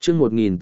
chương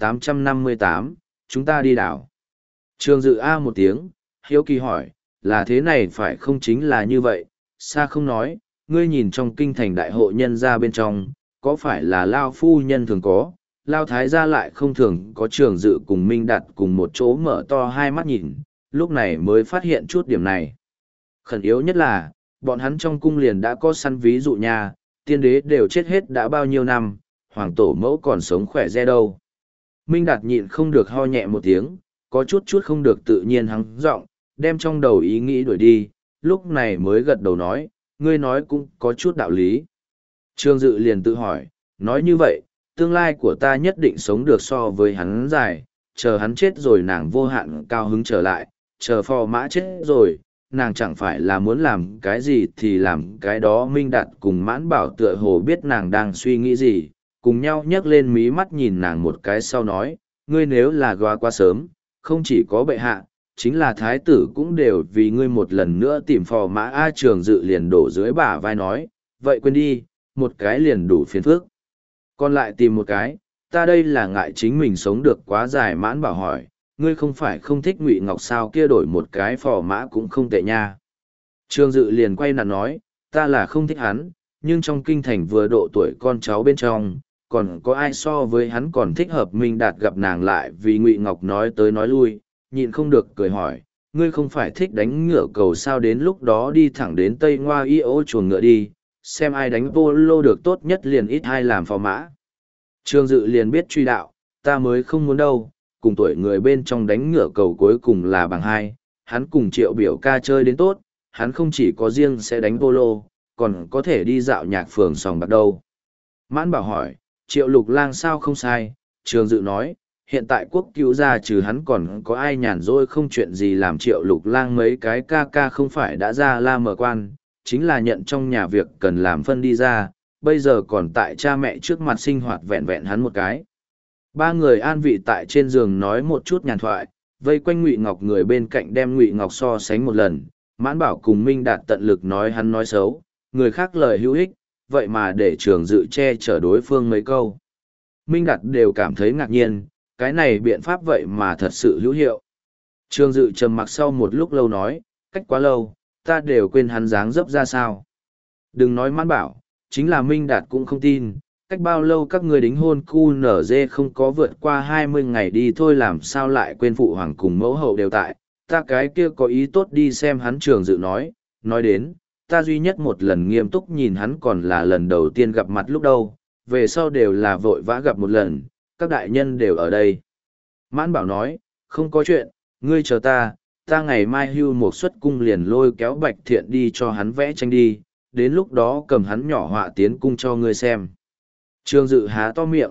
1858, chúng ta đi đảo. Trường Dự A một tiếng, hiếu kỳ hỏi, là thế này phải không? Chính là như vậy, xa không nói, ngươi nhìn trong kinh thành đại hộ nhân ra bên trong, có phải là Lao phu nhân thường có, Lao thái gia lại không thường có. Trường Dự cùng Minh Đạt cùng một chỗ mở to hai mắt nhìn, lúc này mới phát hiện chút điểm này. Khẩn yếu nhất là, bọn hắn trong cung liền đã có săn, ví dụ nhà, tiên đế đều chết hết đã bao nhiêu năm, hoàng tổ mẫu còn sống khỏe re đâu. Minh Đạt nhịn không được ho nhẹ một tiếng, có chút không được tự nhiên hắng giọng, đem trong đầu ý nghĩ đuổi đi, lúc này mới gật đầu nói, ngươi nói cũng có chút đạo lý. Trương Dự liền tự hỏi, nói như vậy, tương lai của ta nhất định sống được so với hắn dài, chờ hắn chết rồi nàng vô hạn cao hứng trở lại, chờ phò mã chết rồi, nàng chẳng phải là muốn làm cái gì thì làm cái đó. Minh Đạt cùng Mãn Bảo tựa hồ biết nàng đang suy nghĩ gì, cùng nhau nhấc lên mí mắt nhìn nàng một cái sau nói, ngươi nếu là góa quá sớm, không chỉ có bệ hạ, chính là thái tử cũng đều vì ngươi một lần nữa tìm phò mã. A Trường Dự liền đổ dưới bả vai nói, vậy quên đi, một cái liền đủ phiền phức. Còn lại tìm một cái, ta đây là ngại chính mình sống được quá dài. Mãn Bảo hỏi, ngươi không phải không thích Ngụy Ngọc sao? Kia đổi một cái phò mã cũng không tệ nha. Trường Dự liền quay nặn nói, ta là không thích hắn, nhưng trong kinh thành vừa độ tuổi con cháu bên trong, còn có ai so với hắn còn thích hợp? Minh Đạt gặp nàng lại vì Ngụy Ngọc nói tới nói lui, nhịn không được cười hỏi, ngươi không phải thích đánh ngựa cầu sao? Đến lúc đó đi thẳng đến Tây Ngoa Y ô chuồng ngựa đi, xem ai đánh polo được tốt nhất liền ít ai làm phò mã. Trường Dự liền biết truy đạo, ta mới không muốn đâu, cùng tuổi người bên trong đánh ngựa cầu cuối cùng là bằng hai, hắn cùng Triệu biểu ca chơi đến tốt, hắn không chỉ có riêng sẽ đánh polo, còn có thể đi dạo nhạc phường sòng bạc đâu. Mãn Bảo hỏi, Triệu Lục Lang sao? Không sai. Trường Dự nói, hiện tại quốc cứu gia trừ hắn còn có ai nhàn rỗi không chuyện gì làm? Triệu Lục Lang mấy cái ca ca không phải đã ra La Mở quan, chính là nhận trong nhà việc cần làm phân đi ra, bây giờ còn tại cha mẹ trước mặt sinh hoạt vẹn vẹn hắn một cái. Ba người an vị tại trên giường nói một chút nhàn thoại, vây quanh Ngụy Ngọc, người bên cạnh đem Ngụy Ngọc so sánh một lần. Mãn Bảo cùng Minh Đạt tận lực nói hắn nói xấu, người khác lời hữu ích, vậy mà để Trường Dự che chở đối phương mấy câu. Minh Đạt đều cảm thấy ngạc nhiên, cái này biện pháp vậy mà thật sự hữu hiệu. Trường Dự trầm mặc sau một lúc lâu nói, cách quá lâu, ta đều quên hắn dáng dấp ra sao. Đừng nói Mãn Bảo, chính là Minh Đạt cũng không tin, cách bao lâu các người đính hôn QNZ không có vượt qua 20 ngày đi thôi, làm sao lại quên phụ hoàng cùng mẫu hậu đều tại, ta cái kia có ý tốt đi xem hắn. Trường Dự nói đến, ta duy nhất một lần nghiêm túc nhìn hắn còn là lần đầu tiên gặp mặt lúc đâu, về sau đều là vội vã gặp một lần, các đại nhân đều ở đây. Mãn Bảo nói, không có chuyện, ngươi chờ ta ngày mai hưu một suất cung liền lôi kéo Bạch Thiện đi cho hắn vẽ tranh đi, đến lúc đó cầm hắn nhỏ họa tiến cung cho ngươi xem. Trường Dự há to miệng,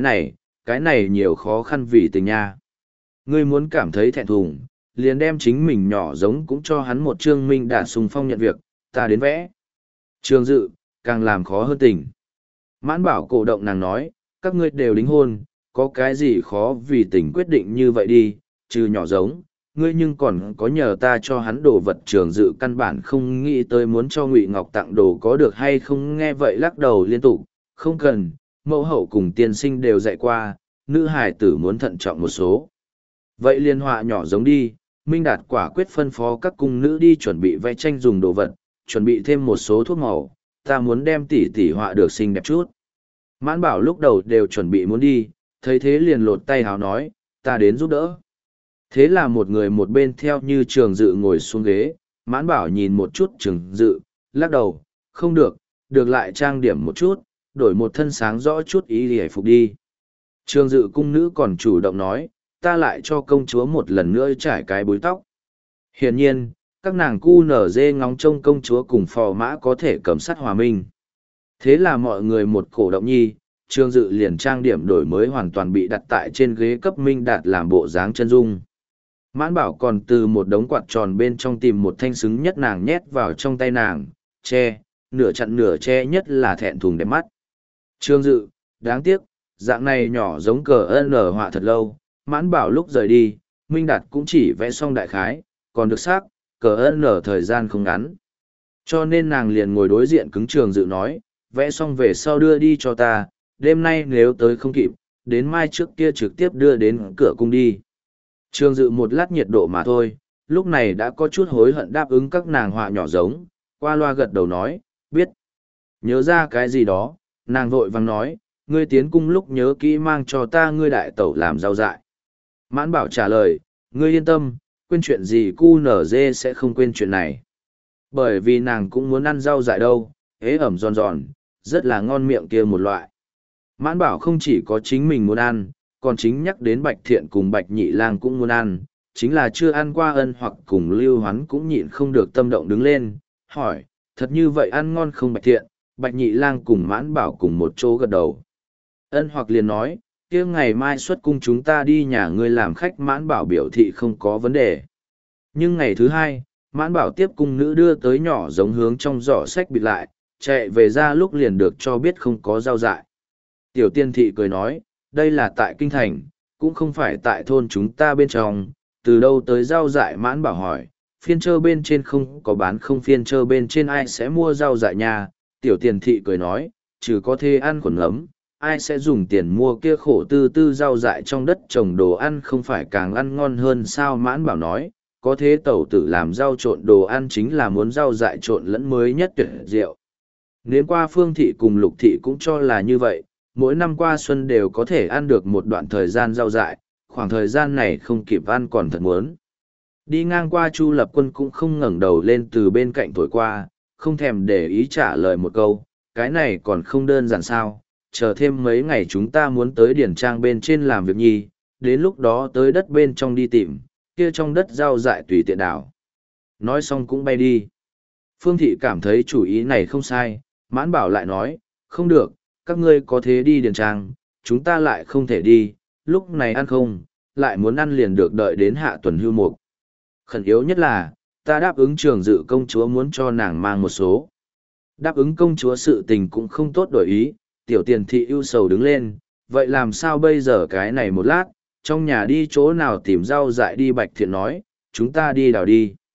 cái này nhiều khó khăn vì tình nha. Ngươi muốn cảm thấy thẹn thùng, liền đem chính mình nhỏ giống cũng cho hắn một chương. Minh Đạt xung phong nhận việc, ta đến vẽ. Trường Dự, càng làm khó hơn tình. Mãn Bảo cổ động nàng nói, các ngươi đều đính hôn, có cái gì khó vì tình quyết định như vậy đi, trừ nhỏ giống, ngươi nhưng còn có nhờ ta cho hắn đồ vật. Trường Dự căn bản không nghĩ tới muốn cho Ngụy Ngọc tặng đồ có được hay không, nghe vậy lắc đầu liên tục, không cần, mẫu hậu cùng tiên sinh đều dạy qua, nữ hài tử muốn thận trọng một số. Vậy liên họa nhỏ giống đi. Minh Đạt quả quyết phân phó các cung nữ đi chuẩn bị vẽ tranh dùng đồ vật, chuẩn bị thêm một số thuốc màu, ta muốn đem tỉ họa được xinh đẹp chút. Mãn Bảo lúc đầu đều chuẩn bị muốn đi, thấy thế liền lột tay hào nói, ta đến giúp đỡ. Thế là một người một bên theo như Trường Dự ngồi xuống ghế. Mãn Bảo nhìn một chút Trường Dự, lắc đầu, không được, được lại trang điểm một chút, đổi một thân sáng rõ chút y hề phục đi. Trường Dự cung nữ còn chủ động nói, ta lại cho công chúa một lần nữa trải cái búi tóc. Hiển nhiên, các nàng cu nở dê ngóng trông công chúa cùng phò mã có thể cầm sắt hòa minh. Thế là mọi người một cổ động nhi, Trường Dự liền trang điểm đổi mới hoàn toàn bị đặt tại trên ghế cấp Minh Đạt làm bộ dáng chân dung. Mãn Bảo còn từ một đống quạt tròn bên trong tìm một thanh xứng nhất nàng nhét vào trong tay nàng, che, nửa chặn nửa che, nhất là thẹn thùng đẹp mắt. Trường Dự, đáng tiếc, dạng này nhỏ giống cờ nở họa thật lâu. Mãn Bảo lúc rời đi, Minh Đạt cũng chỉ vẽ xong đại khái, còn được xác, cờ nở thời gian không ngắn. Cho nên nàng liền ngồi đối diện cứng Trường Dự nói, vẽ xong về sau đưa đi cho ta, đêm nay nếu tới không kịp, đến mai trước kia trực tiếp đưa đến cửa cung đi. Trường Dự một lát nhiệt độ mà thôi, lúc này đã có chút hối hận đáp ứng các nàng họa nhỏ giống, qua loa gật đầu nói, biết. Nhớ ra cái gì đó, nàng vội vàng nói, ngươi tiến cung lúc nhớ kỹ mang cho ta ngươi đại tẩu làm rau dại. Mãn Bảo trả lời, ngươi yên tâm, quên chuyện gì cu nở dê sẽ không quên chuyện này. Bởi vì nàng cũng muốn ăn rau dại đâu, ế ẩm giòn giòn, rất là ngon miệng kia một loại. Mãn Bảo không chỉ có chính mình muốn ăn, còn chính nhắc đến Bạch Thiện cùng Bạch Nhị Lang cũng muốn ăn, chính là chưa ăn qua Ân Hoặc cùng Lưu Hoán cũng nhịn không được tâm động đứng lên, hỏi, thật như vậy ăn ngon không Bạch Thiện? Bạch Nhị Lang cùng Mãn Bảo cùng một chỗ gật đầu. Ân Hoặc liền nói, kia ngày mai xuất cung chúng ta đi nhà ngươi làm khách. Mãn Bảo biểu thị không có vấn đề. Nhưng ngày thứ hai, Mãn Bảo tiếp cung nữ đưa tới nhỏ giống hướng trong giỏ sách bịt lại, chạy về ra lúc liền được cho biết không có rau dại. Tiểu Tiên thị cười nói, đây là tại kinh thành, cũng không phải tại thôn chúng ta bên trong, từ đâu tới rau dại? Mãn Bảo hỏi, phiên trơ bên trên không có bán, không phiên trơ bên trên ai sẽ mua rau dại nha? Tiểu Tiền thị cười nói, trừ có thể ăn khuẩn ngấm, ai sẽ dùng tiền mua kia khổ tư tư rau dại trong đất trồng đồ ăn, không phải càng ăn ngon hơn sao? Mãn Bảo nói, có thế tẩu tử làm rau trộn đồ ăn chính là muốn rau dại trộn lẫn mới nhất tuyệt diệu. Nếu qua Phương thị cùng Lục thị cũng cho là như vậy, mỗi năm qua xuân đều có thể ăn được một đoạn thời gian rau dại, khoảng thời gian này không kịp ăn còn thật muốn. Đi ngang qua Chu Lập Quân cũng không ngẩng đầu lên từ bên cạnh thổi qua, không thèm để ý trả lời một câu, cái này còn không đơn giản sao, chờ thêm mấy ngày chúng ta muốn tới điển trang bên trên làm việc nhi, đến lúc đó tới đất bên trong đi tìm, kia trong đất rau dại tùy tiện đảo. Nói xong cũng bay đi. Phương thị cảm thấy chủ ý này không sai, Mãn Bảo lại nói, không được, các ngươi có thế đi điền trang, chúng ta lại không thể đi, lúc này ăn không, lại muốn ăn liền được đợi đến hạ tuần hưu mục. Khẩn yếu nhất là, ta đáp ứng Trường Dự công chúa muốn cho nàng mang một số. Đáp ứng công chúa sự tình cũng không tốt đổi ý, Tiểu Tiền thị ưu sầu đứng lên, vậy làm sao bây giờ? cái này một lát, trong nhà đi chỗ nào tìm rau dại đi? Bạch Thiện nói, chúng ta đi đào đi.